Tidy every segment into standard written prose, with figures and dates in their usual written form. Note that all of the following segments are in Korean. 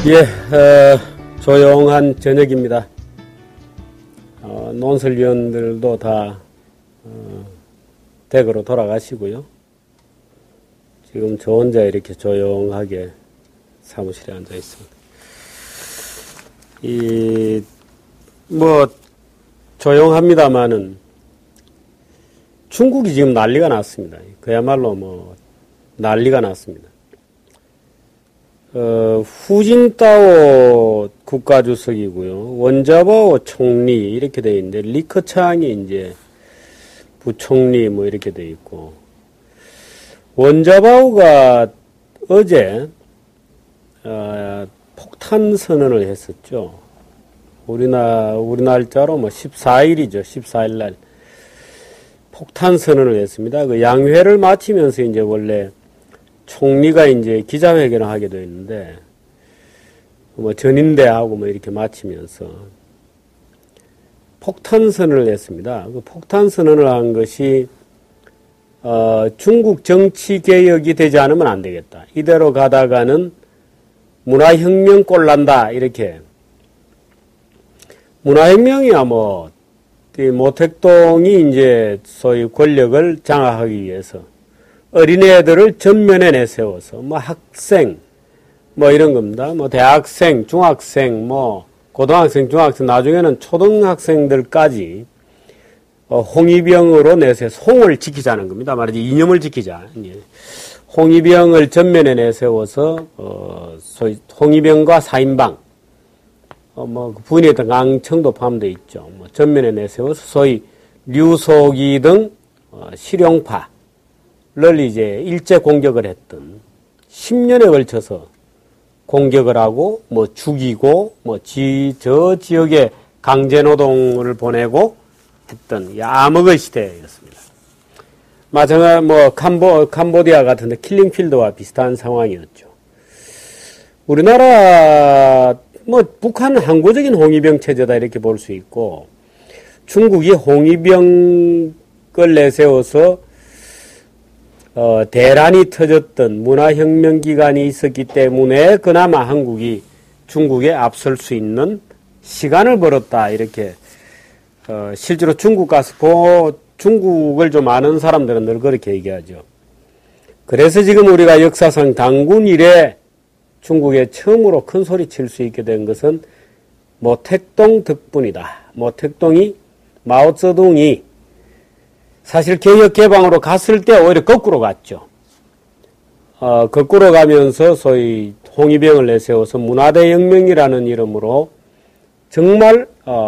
예, 조용한 저녁입니다. 논설위원들도 다 댁으로 돌아가시고요. 지금 저 혼자 이렇게 조용하게 사무실에 앉아 있습니다. 조용합니다만은 중국이 지금 난리가 났습니다. 그야말로 난리가 났습니다. 후진타오 국가주석이고요. 원자바오 총리 이렇게 되어 있는데 리커창이 이제 부총리 이렇게 되어 있고, 원자바오가 어제 폭탄 선언을 했었죠. 우리 날짜로 14일이죠. 14일 날 폭탄 선언을 했습니다. 그 양회를 마치면서 이제 원래 총리가 이제 기자회견을 하게 되어 있는데, 전인대하고 이렇게 마치면서 폭탄 선언을 했습니다. 그 폭탄 선언을 한 것이, 중국 정치 개혁이 되지 않으면 안 되겠다. 이대로 가다가는 문화혁명 꼴난다. 이렇게. 문화혁명이야 모택동이 이제 소위 권력을 장악하기 위해서 어린애들을 전면에 내세워서 학생 이런 겁니다. 대학생, 중학생, 고등학생, 중학생, 나중에는 초등학생들까지 홍위병으로 내세워서 홍을 지키자는 겁니다. 말하지 이념을 지키자. 홍위병을 전면에 내세워서 소위 홍위병과 사인방, 부인했던 강청도 포함되어 있죠. 전면에 내세워서 소위 류소기 등 실용파를 이제 일제 공격을 했던 10년에 걸쳐서 공격을 하고 죽이고 저 지역에 강제노동을 보내고 했던 암흑의 시대였습니다. 마찬가지로 캄보디아 같은 데 킬링필드와 비슷한 상황이었죠. 우리나라 북한은 항구적인 홍위병 체제다 이렇게 볼 수 있고, 중국이 홍위병을 내세워서 대란이 터졌던 문화혁명 기간이 있었기 때문에 그나마 한국이 중국에 앞설 수 있는 시간을 벌었다 이렇게 실제로 중국 가서 중국을 좀 아는 사람들은 늘 그렇게 얘기하죠. 그래서 지금 우리가 역사상 당군 이래 중국에 처음으로 큰 소리 칠 수 있게 된 것은 모택동 덕분이다. 모택동이 마오쩌둥이 사실 개혁개방으로 갔을 때 오히려 거꾸로 갔죠. 거꾸로 가면서 소위 홍위병을 내세워서 문화대혁명이라는 이름으로 정말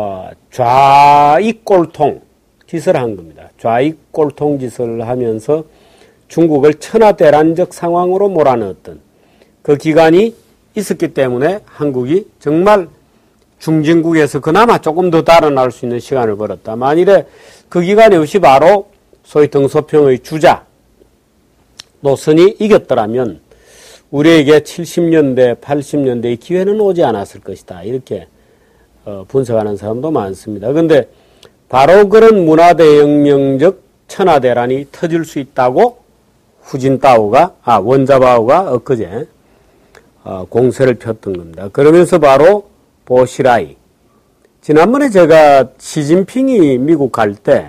좌익골통 짓을 한 겁니다. 좌익골통 짓을 하면서 중국을 천하대란적 상황으로 몰아넣었던 그 기간이 있었기 때문에 한국이 정말 중진국에서 그나마 조금 더 달아날 수 있는 시간을 벌었다. 만일에 그 기간에 없이 바로 소위 등소평의 주자 노선이 이겼더라면 우리에게 70년대, 80년대의 기회는 오지 않았을 것이다. 이렇게 분석하는 사람도 많습니다. 그런데 바로 그런 문화대혁명적 천하대란이 터질 수 있다고 원자바오가 엊그제 공세를 폈던 겁니다. 그러면서 바로 보시라이. 지난번에 제가 시진핑이 미국 갈 때,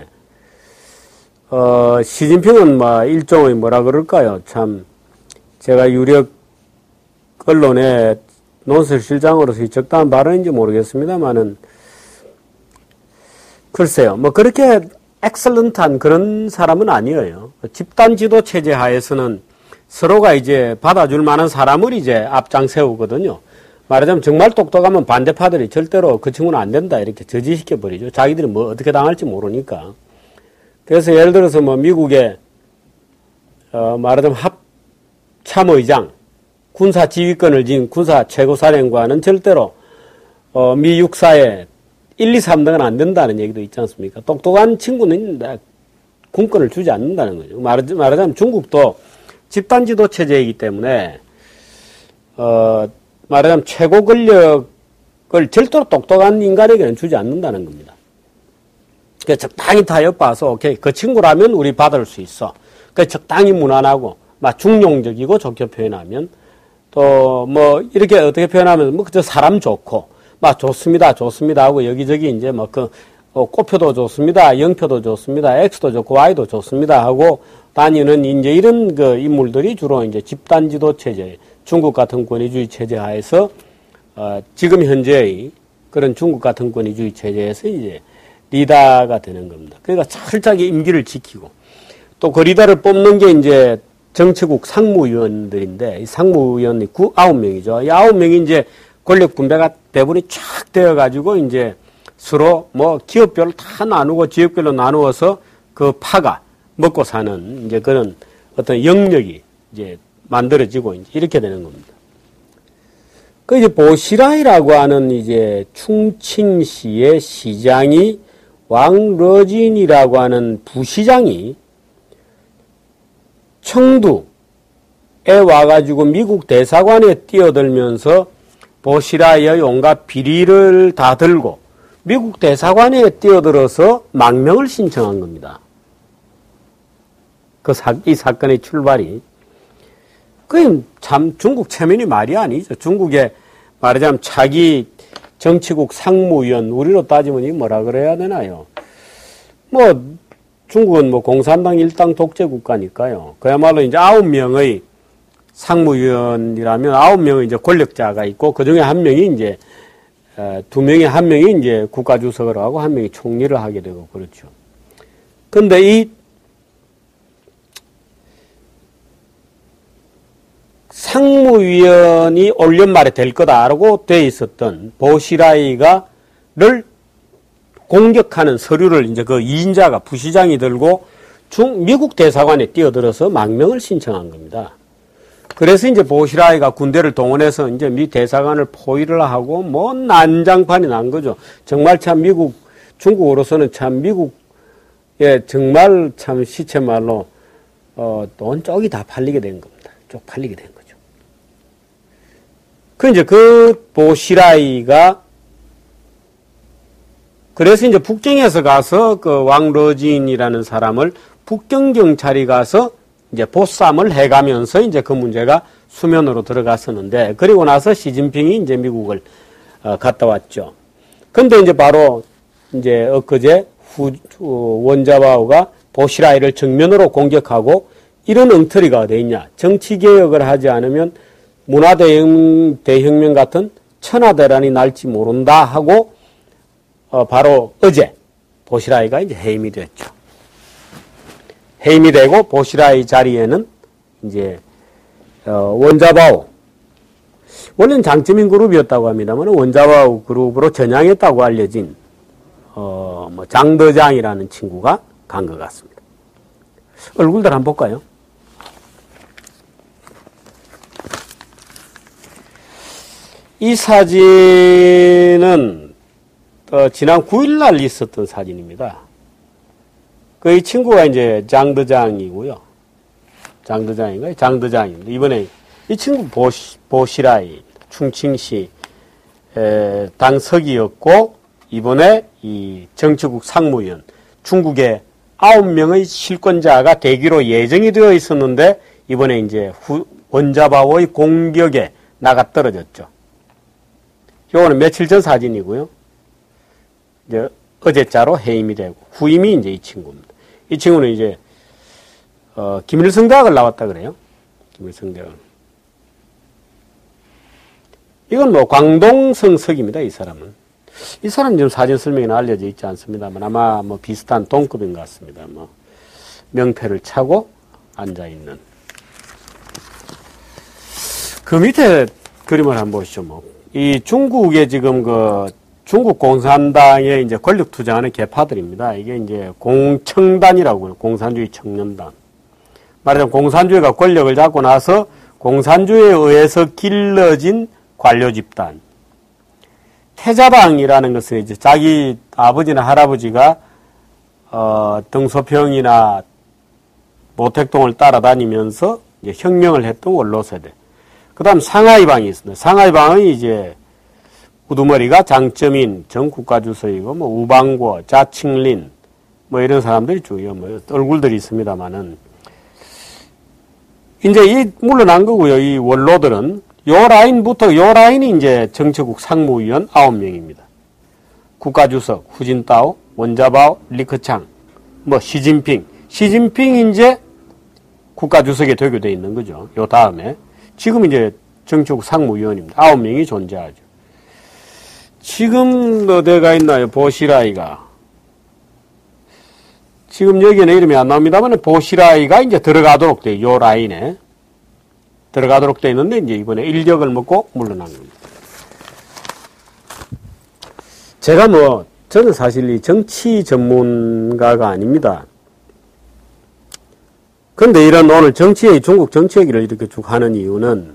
시진핑은 일종의 뭐라 그럴까요? 참, 제가 유력 언론의 논설실장으로서 적당한 발언인지 모르겠습니다만은, 글쎄요, 그렇게 엑셀런트한 그런 사람은 아니에요. 집단 지도 체제 하에서는 서로가 이제 받아줄 만한 사람을 이제 앞장 세우거든요. 말하자면 정말 똑똑하면 반대파들이 절대로 그 친구는 안 된다 이렇게 저지시켜버리죠. 자기들이 어떻게 당할지 모르니까. 그래서 예를 들어서 미국의 말하자면 합참의장, 군사 지휘권을 지닌 군사 최고사령관은 절대로 미 육사에 1, 2, 3등은 안 된다는 얘기도 있지 않습니까? 똑똑한 친구는 군권을 주지 않는다는 거죠. 말하자면 중국도 집단지도 체제이기 때문에 말하자면 최고 권력을 절대로 똑똑한 인간에게는 주지 않는다는 겁니다. 그래서 적당히 다 엿봐서 오케이 그 친구라면 우리 받을 수 있어. 그래서 적당히 무난하고 중용적이고 좋게 표현하면 또 뭐 이렇게 어떻게 표현하면 뭐 그저 사람 좋고 막 좋습니다 하고 여기저기 이제 뭐 그 꽃표도 좋습니다, 영표도 좋습니다, X도 좋고 Y도 좋습니다 하고 다니는 이제 이런 그 인물들이 주로 이제 집단 지도 체제, 중국 같은 권위주의 체제 하에서 지금 현재의 그런 중국 같은 권위주의 체제에서 이제 리더가 되는 겁니다. 그러니까 철저하게 임기를 지키고 또 그 리더를 뽑는 게 이제 정치국 상무위원들인데 이 상무위원이 9명이죠. 이 9명이 이제 권력 분배가 배분이 쫙 되어 가지고 이제 서로 뭐 기업별로 다 나누고 지역별로 나누어서 그 파가 먹고 사는 이제 그런 어떤 영역이 이제 만들어지고 이제 이렇게 되는 겁니다. 그 이제 보시라이라고 하는 이제 충칭시의 시장이 왕러진이라고 하는 부시장이 청두에 와가지고 미국 대사관에 뛰어들면서 보시라이의 온갖 비리를 다 들고 미국 대사관에 뛰어들어서 망명을 신청한 겁니다. 이 사건의 출발이. 그게 참 중국 체면이 말이 아니죠. 중국에 말하자면 차기 정치국 상무위원, 우리로 따지면 이 뭐라 그래야 되나요? 뭐, 중국은 뭐 공산당 일당 독재 국가니까요. 그야말로 이제 9명의 상무위원이라면 9명의 이제 권력자가 있고 그 중에 한 명이 이제 2명이 한 명이 이제 국가주석을 하고 한 명이 총리를 하게 되고 그렇죠. 근데 이 상무위원이 올 연말에 될 거다라고 돼 있었던 보시라이를 공격하는 서류를 이제 그 2인자가 부시장이 들고 미국 대사관에 뛰어들어서 망명을 신청한 겁니다. 그래서 이제 보시라이가 군대를 동원해서 이제 미 대사관을 포위를 하고 뭐 난장판이 난 거죠. 정말 참 중국으로서는 참 미국에 정말 참 시체말로 돈 쪽이 다 팔리게 된 겁니다. 쪽 팔리게 된 거죠. 그 이제 그 보시라이가 그래서 이제 북경에서 가서 그 왕러진이라는 사람을 북경 경찰이 가서 이제 보쌈을 해가면서 이제 그 문제가 수면으로 들어갔었는데 그리고 나서 시진핑이 이제 미국을 갔다 왔죠. 근데 이제 바로 이제 엊그제 원자바오가 보시라이를 정면으로 공격하고 이런 엉터리가 어디 있냐. 정치개혁을 하지 않으면 문화대혁명 같은 천하대란이 날지 모른다 하고 바로 어제 보시라이가 이제 해임이 됐죠. 해임이 되고 보시라이 자리에는 이제 원자바오 원래는 장쩌민 그룹이었다고 합니다만 원자바오 그룹으로 전향했다고 알려진 뭐 장더장이라는 친구가 간 것 같습니다. 얼굴들 한번 볼까요? 이 사진은 지난 9일날 있었던 사진입니다. 이 친구가 이제 장더장이고요. 장더장인가요? 장더장입니다. 이번에 이 친구 보시라이 충칭시 당서기였고 이번에 이 정치국 상무위원 중국의 9명의 실권자가 되기로 예정이 되어 있었는데 이번에 이제 원자바오의 공격에 나가 떨어졌죠. 요거는 며칠 전 사진이고요. 이제 어제자로 해임이 되고 후임이 이제 이 친구입니다. 이 친구는 이제 김일성 대학을 나왔다 그래요. 김일성 대학. 이건 뭐 광동성석입니다. 이 사람은. 이 사람은 지금 사진 설명이 알려져 있지 않습니다만 아마 뭐 비슷한 동급인 것 같습니다. 뭐 명패를 차고 앉아 있는. 그 밑에 그림을 한번 보시죠. 뭐 이 중국의 지금 중국 공산당에 이제 권력 투쟁하는 계파들입니다. 이게 이제 공청단이라고 해요. 공산주의 청년단. 말하자면 공산주의가 권력을 잡고 나서 공산주의에 의해서 길러진 관료 집단. 태자당이라는 것은 이제 자기 아버지나 할아버지가 등소평이나 모택동을 따라다니면서 이제 혁명을 했던 원로 세대. 그다음 상하이방이 있습니다. 상하이방은 이제 우두머리가 장쩌민 전 국가주석이고 뭐 우방고, 자칭린 뭐 이런 사람들이 있죠. 뭐 얼굴들이 있습니다만은 이제 이 물러난 거고요. 이 원로들은 요 라인부터 요 라인이 이제 정치국 상무위원 9명입니다. 국가주석 후진타오, 원자바오, 리커창, 뭐 시진핑 이제 국가주석에 되게 돼 있는 거죠. 요 다음에 지금 이제 정치국 상무위원입니다. 9명이 존재하죠. 지금 어디가 있나요? 보시라이가. 지금 여기는 이름이 안 나옵니다만 보시라이가 이제 들어가도록 돼. 요 라인에 들어가도록 돼 있는데 이제 이번에 일격을 먹고 물러난 겁니다. 제가 저는 사실 이 정치 전문가가 아닙니다. 그런데 이런 오늘 중국 정치 얘기를 이렇게 쭉 하는 이유는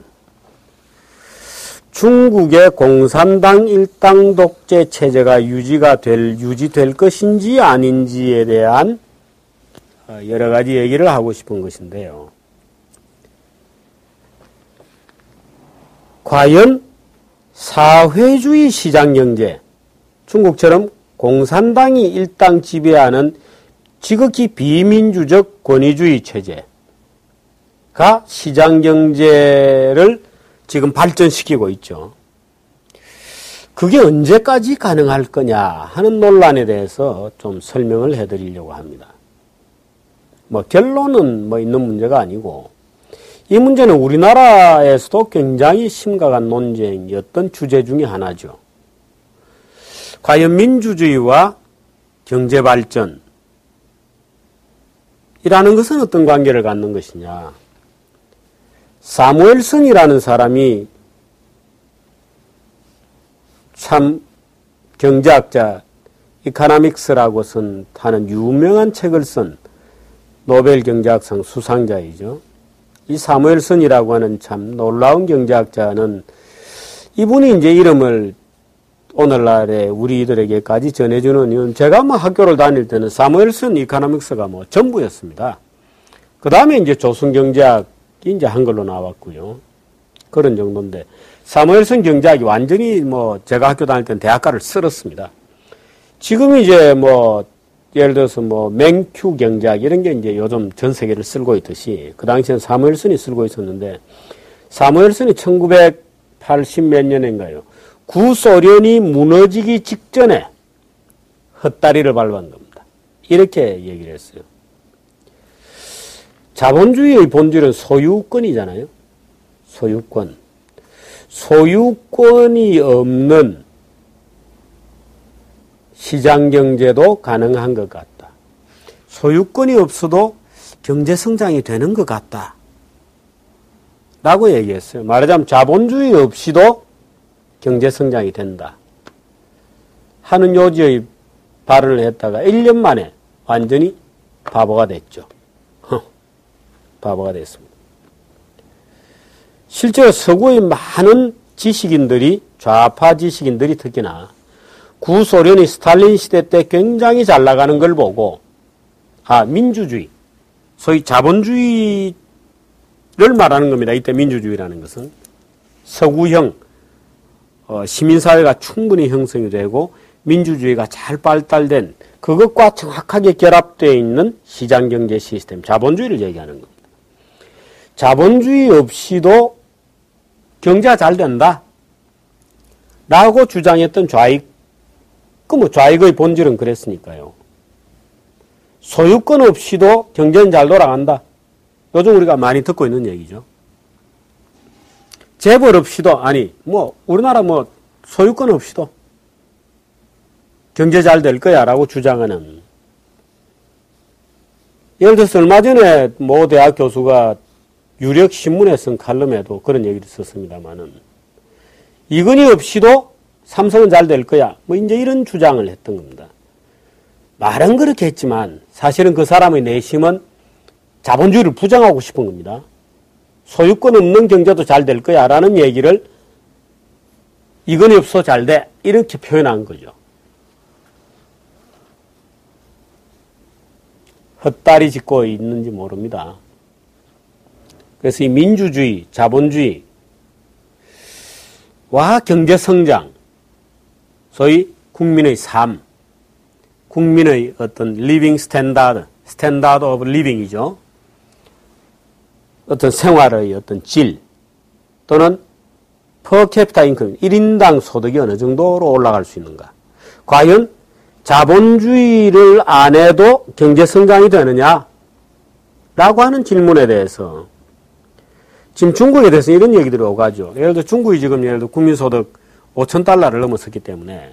중국의 공산당 일당 독재 체제가 유지될 것인지 아닌지에 대한 여러 가지 얘기를 하고 싶은 것인데요. 과연 사회주의 시장경제, 중국처럼 공산당이 일당 지배하는 지극히 비민주적 권위주의 체제가 시장경제를 지금 발전시키고 있죠. 그게 언제까지 가능할 거냐 하는 논란에 대해서 좀 설명을 해드리려고 합니다. 결론은 있는 문제가 아니고 이 문제는 우리나라에서도 굉장히 심각한 논쟁이었던 주제 중에 하나죠. 과연 민주주의와 경제발전이라는 것은 어떤 관계를 갖는 것이냐. 사무엘슨이라는 사람이 참 경제학자, 이코노믹스라고 하는 유명한 책을 쓴 노벨 경제학상 수상자이죠. 이 사무엘슨이라고 하는 참 놀라운 경제학자는 이분이 이제 이름을 오늘날에 우리들에게까지 전해주는 이유는 제가 학교를 다닐 때는 사무엘슨 이코노믹스가 전부였습니다. 그 다음에 이제 조선경제학이 이제 한글로 나왔고요. 그런 정도인데 사무엘슨 경제학이 완전히 제가 학교 다닐 때는 대학가를 쓸었습니다. 지금 이제 예를 들어서 맹큐 경제학 이런 게 이제 요즘 전 세계를 쓸고 있듯이 그 당시엔 사무엘슨이 쓸고 있었는데 사무엘슨이 1980 몇 년인가요? 구소련이 무너지기 직전에 헛다리를 밟은 겁니다. 이렇게 얘기를 했어요. 자본주의의 본질은 소유권이잖아요. 소유권. 소유권이 없는 시장경제도 가능한 것 같다. 소유권이 없어도 경제성장이 되는 것 같다. 라고 얘기했어요. 말하자면 자본주의 없이도 경제성장이 된다. 하는 요지의 발언을 했다가 1년 만에 완전히 바보가 됐죠. 바보가 됐습니다. 실제로 서구의 많은 지식인들이, 좌파 지식인들이 특히나 구소련이 스탈린 시대 때 굉장히 잘 나가는 걸 보고 민주주의, 소위 자본주의를 말하는 겁니다. 이때 민주주의라는 것은 서구형 시민사회가 충분히 형성이 되고 민주주의가 잘 발달된 그것과 정확하게 결합되어 있는 시장경제 시스템, 자본주의를 얘기하는 겁니다. 자본주의 없이도 경제가 잘 된다 라고 주장했던 좌익, 좌익의 본질은 그랬으니까요. 소유권 없이도 경제는 잘 돌아간다. 요즘 우리가 많이 듣고 있는 얘기죠. 재벌 없이도, 우리나라 소유권 없이도 경제 잘 될 거야 라고 주장하는. 예를 들어서 얼마 전에 모 대학 교수가 유력 신문에 쓴 칼럼에도 그런 얘기를 썼습니다만은 이건희 없이도 삼성은 잘 될 거야. 이제 이런 주장을 했던 겁니다. 말은 그렇게 했지만 사실은 그 사람의 내심은 자본주의를 부정하고 싶은 겁니다. 소유권 없는 경제도 잘 될 거야 라는 얘기를 이건희 없어 잘 돼. 이렇게 표현한 거죠. 헛다리 짚고 있는지 모릅니다. 그래서 이 민주주의, 자본주의와 경제성장, 소위 국민의 삶, 국민의 어떤 리빙 스탠다드 오브 리빙이죠. 어떤 생활의 어떤 질 또는 퍼캐피타 인컴, 1인당 소득이 어느 정도로 올라갈 수 있는가? 과연 자본주의를 안 해도 경제 성장이 되느냐? 라고 하는 질문에 대해서 지금 중국에 대해서 이런 얘기들이 오가죠. 예를 들어 중국이 지금 예를 들어 국민소득 5,000달러를 넘어섰기 때문에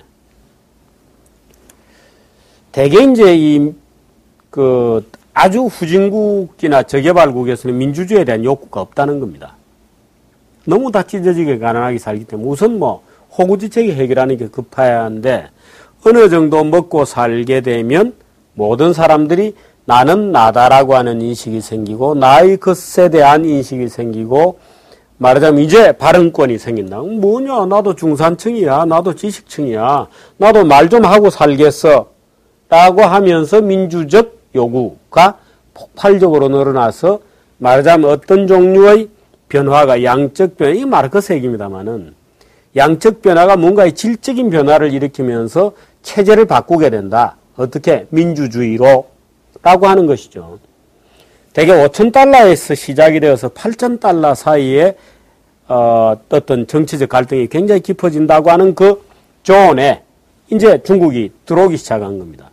대개 이제 아주 후진국이나 저개발국에서는 민주주의에 대한 욕구가 없다는 겁니다. 너무 다 찢어지게 가난하게 살기 때문에 우선 호구지책이 해결하는 게 급해야 하는데 어느 정도 먹고 살게 되면 모든 사람들이 나는 나다라고 하는 인식이 생기고 나의 것에 대한 인식이 생기고 말하자면 이제 발언권이 생긴다. 뭐냐 나도 중산층이야. 나도 지식층이야. 나도 말 좀 하고 살겠어. 라고 하면서 민주적 요구가 폭발적으로 늘어나서 말하자면 어떤 종류의 변화가 양적 변화, 이 마르크스 얘기입니다만은 양적 변화가 뭔가의 질적인 변화를 일으키면서 체제를 바꾸게 된다. 어떻게? 민주주의로 라고 하는 것이죠. 대개 5,000달러에서 시작이 되어서 8,000달러 사이에 어떤 정치적 갈등이 굉장히 깊어진다고 하는 그 존에 이제 중국이 들어오기 시작한 겁니다.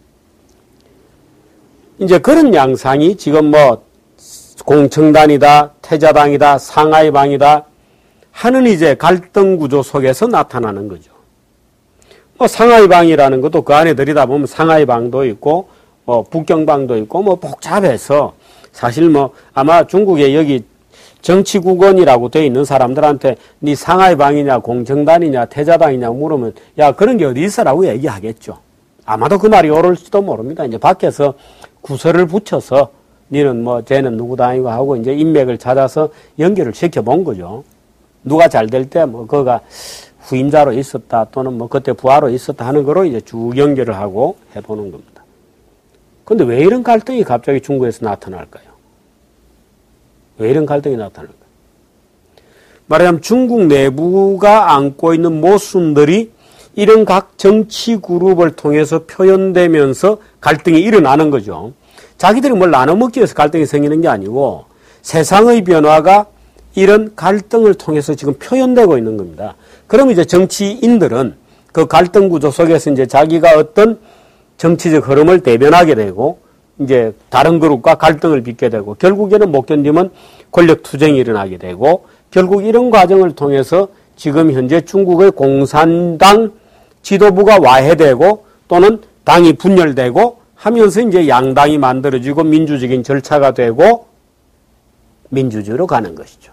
이제 그런 양상이 지금 공청단이다, 태자당이다, 상하이방이다 하는 이제 갈등 구조 속에서 나타나는 거죠. 상하이방이라는 것도 그 안에 들이다 보면 상하이방도 있고, 북경방도 있고, 복잡해서 사실 아마 중국에 여기 정치국원이라고 되어 있는 사람들한테 네 상하이방이냐, 공청단이냐, 태자당이냐 물으면 야, 그런 게 어디 있어라고 얘기하겠죠. 아마도 그 말이 옳을지도 모릅니다. 이제 밖에서 구설을 붙여서 니는 쟤는 누구 당이고 하고 이제 인맥을 찾아서 연결을 시켜본 거죠. 누가 잘 될 때 그가 후임자로 있었다 또는 그때 부하로 있었다 하는 거로 이제 쭉 연결을 하고 해보는 겁니다. 근데 왜 이런 갈등이 갑자기 중국에서 나타날까요? 왜 이런 갈등이 나타날까요? 말하자면 중국 내부가 안고 있는 모순들이 이런 각 정치 그룹을 통해서 표현되면서 갈등이 일어나는 거죠. 자기들이 뭘 나눠먹기 위해서 갈등이 생기는 게 아니고 세상의 변화가 이런 갈등을 통해서 지금 표현되고 있는 겁니다. 그럼 이제 정치인들은 그 갈등 구조 속에서 이제 자기가 어떤 정치적 흐름을 대변하게 되고 이제 다른 그룹과 갈등을 빚게 되고 결국에는 못 견디면 권력 투쟁이 일어나게 되고 결국 이런 과정을 통해서 지금 현재 중국의 공산당 지도부가 와해되고 또는 당이 분열되고 하면서 이제 양당이 만들어지고 민주적인 절차가 되고 민주주의로 가는 것이죠.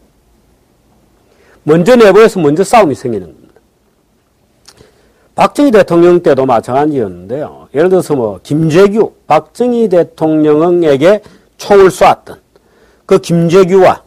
먼저 내부에서 먼저 싸움이 생기는 겁니다. 박정희 대통령 때도 마찬가지였는데요. 예를 들어서 김재규, 박정희 대통령에게 총을 쏘았던 그 김재규와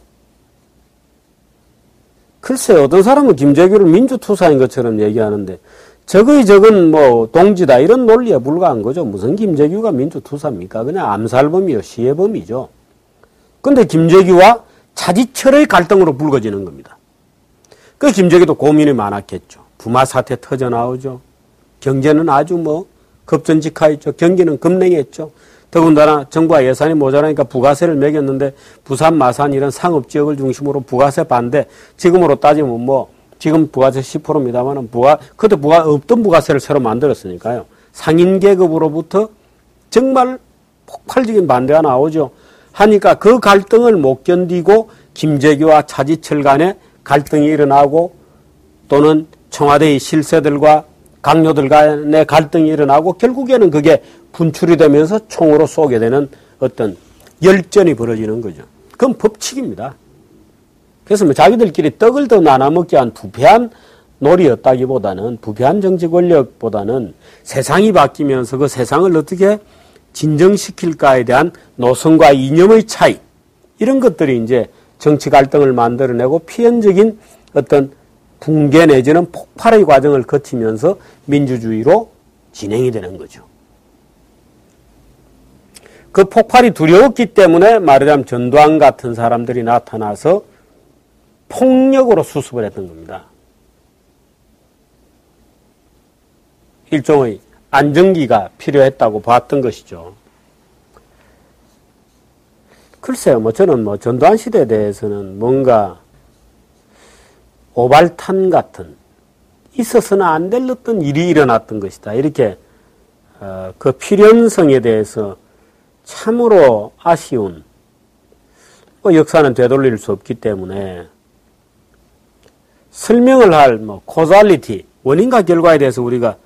글쎄요, 어떤 사람은 김재규를 민주투사인 것처럼 얘기하는데 적은 동지다 이런 논리에 불과한 거죠. 무슨 김재규가 민주투사입니까? 그냥 암살범이요, 시해범이죠. 근데 김재규와 차지철의 갈등으로 불거지는 겁니다. 그 김재규도 고민이 많았겠죠. 부마 사태 터져 나오죠. 경제는 아주 급전직하였죠. 경기는 급냉했죠. 더군다나 정부가 예산이 모자라니까 부가세를 매겼는데 부산, 마산 이런 상업지역을 중심으로 부가세 반대. 지금으로 따지면 지금 부가세 10%입니다만 그때 없던 부가세를 새로 만들었으니까요. 상인 계급으로부터 정말 폭발적인 반대가 나오죠. 하니까 그 갈등을 못 견디고 김재규와 차지철 간에 갈등이 일어나고 또는 청와대의 실세들과 강요들 간의 갈등이 일어나고 결국에는 그게 분출이 되면서 총으로 쏘게 되는 어떤 열전이 벌어지는 거죠. 그건 법칙입니다. 그래서 자기들끼리 떡을 더 나눠먹기 위한 부패한 놀이였다기보다는 부패한 정치 권력보다는 세상이 바뀌면서 그 세상을 어떻게 진정시킬까에 대한 노선과 이념의 차이 이런 것들이 이제 정치 갈등을 만들어내고 필연적인 어떤 붕괴 내지는 폭발의 과정을 거치면서 민주주의로 진행이 되는 거죠. 그 폭발이 두려웠기 때문에 말하자면 전두환 같은 사람들이 나타나서 폭력으로 수습을 했던 겁니다. 일종의 안정기가 필요했다고 봤던 것이죠. 글쎄요, 저는 전두환 시대에 대해서는 뭔가 오발탄 같은 있어서는 안 될 어떤 일이 일어났던 것이다. 이렇게 그 필연성에 대해서 참으로 아쉬운 역사는 되돌릴 수 없기 때문에 설명을 할 코잘리티 원인과 결과에 대해서 우리가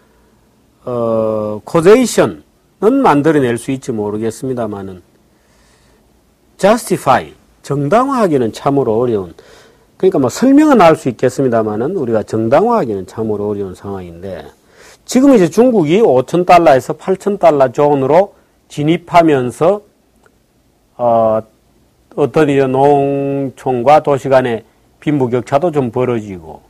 코제이션은 만들어낼 수 있지 모르겠습니다만은 justify 정당화하기는 참으로 어려운 그러니까 설명은 할 수 있겠습니다만은 우리가 정당화하기는 참으로 어려운 상황인데 지금 이제 중국이 5,000달러에서 8,000달러 존으로 진입하면서 어떤 이제 농촌과 도시 간의 빈부격차도 좀 벌어지고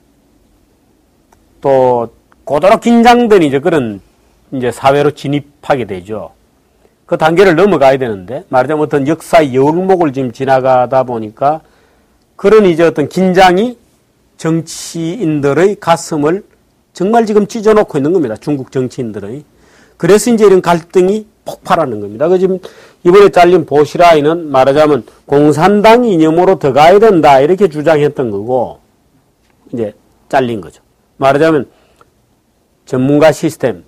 또 고도로 긴장된 이제 그런 이제 사회로 진입하게 되죠. 그 단계를 넘어가야 되는데 말하자면 어떤 역사의 여울목을 지금 지나가다 보니까 그런 이제 어떤 긴장이 정치인들의 가슴을 정말 지금 찢어놓고 있는 겁니다. 중국 정치인들의. 그래서 이제 이런 갈등이 폭발하는 겁니다. 그 지금 이번에 잘린 보시라이는 말하자면 공산당 이념으로 더 가야 된다 이렇게 주장했던 거고 이제 잘린 거죠. 말하자면 전문가 시스템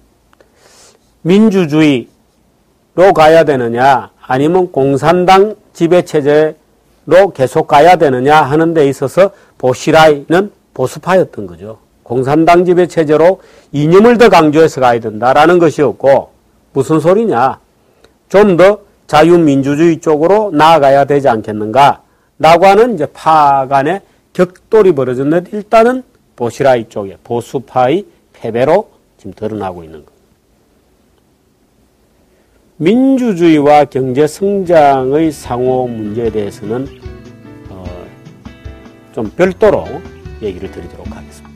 민주주의로 가야 되느냐 아니면 공산당 지배체제로 계속 가야 되느냐 하는 데 있어서 보시라이는 보수파였던 거죠. 공산당 지배체제로 이념을 더 강조해서 가야 된다라는 것이었고 무슨 소리냐. 좀 더 자유민주주의 쪽으로 나아가야 되지 않겠는가. 라고 하는 이제 파 간의 격돌이 벌어졌는데 일단은 보시라이 쪽에 보수파의 패배로 지금 드러나고 있는 겁니다. 민주주의와 경제 성장의 상호 문제에 대해서는 좀 별도로 얘기를 드리도록 하겠습니다.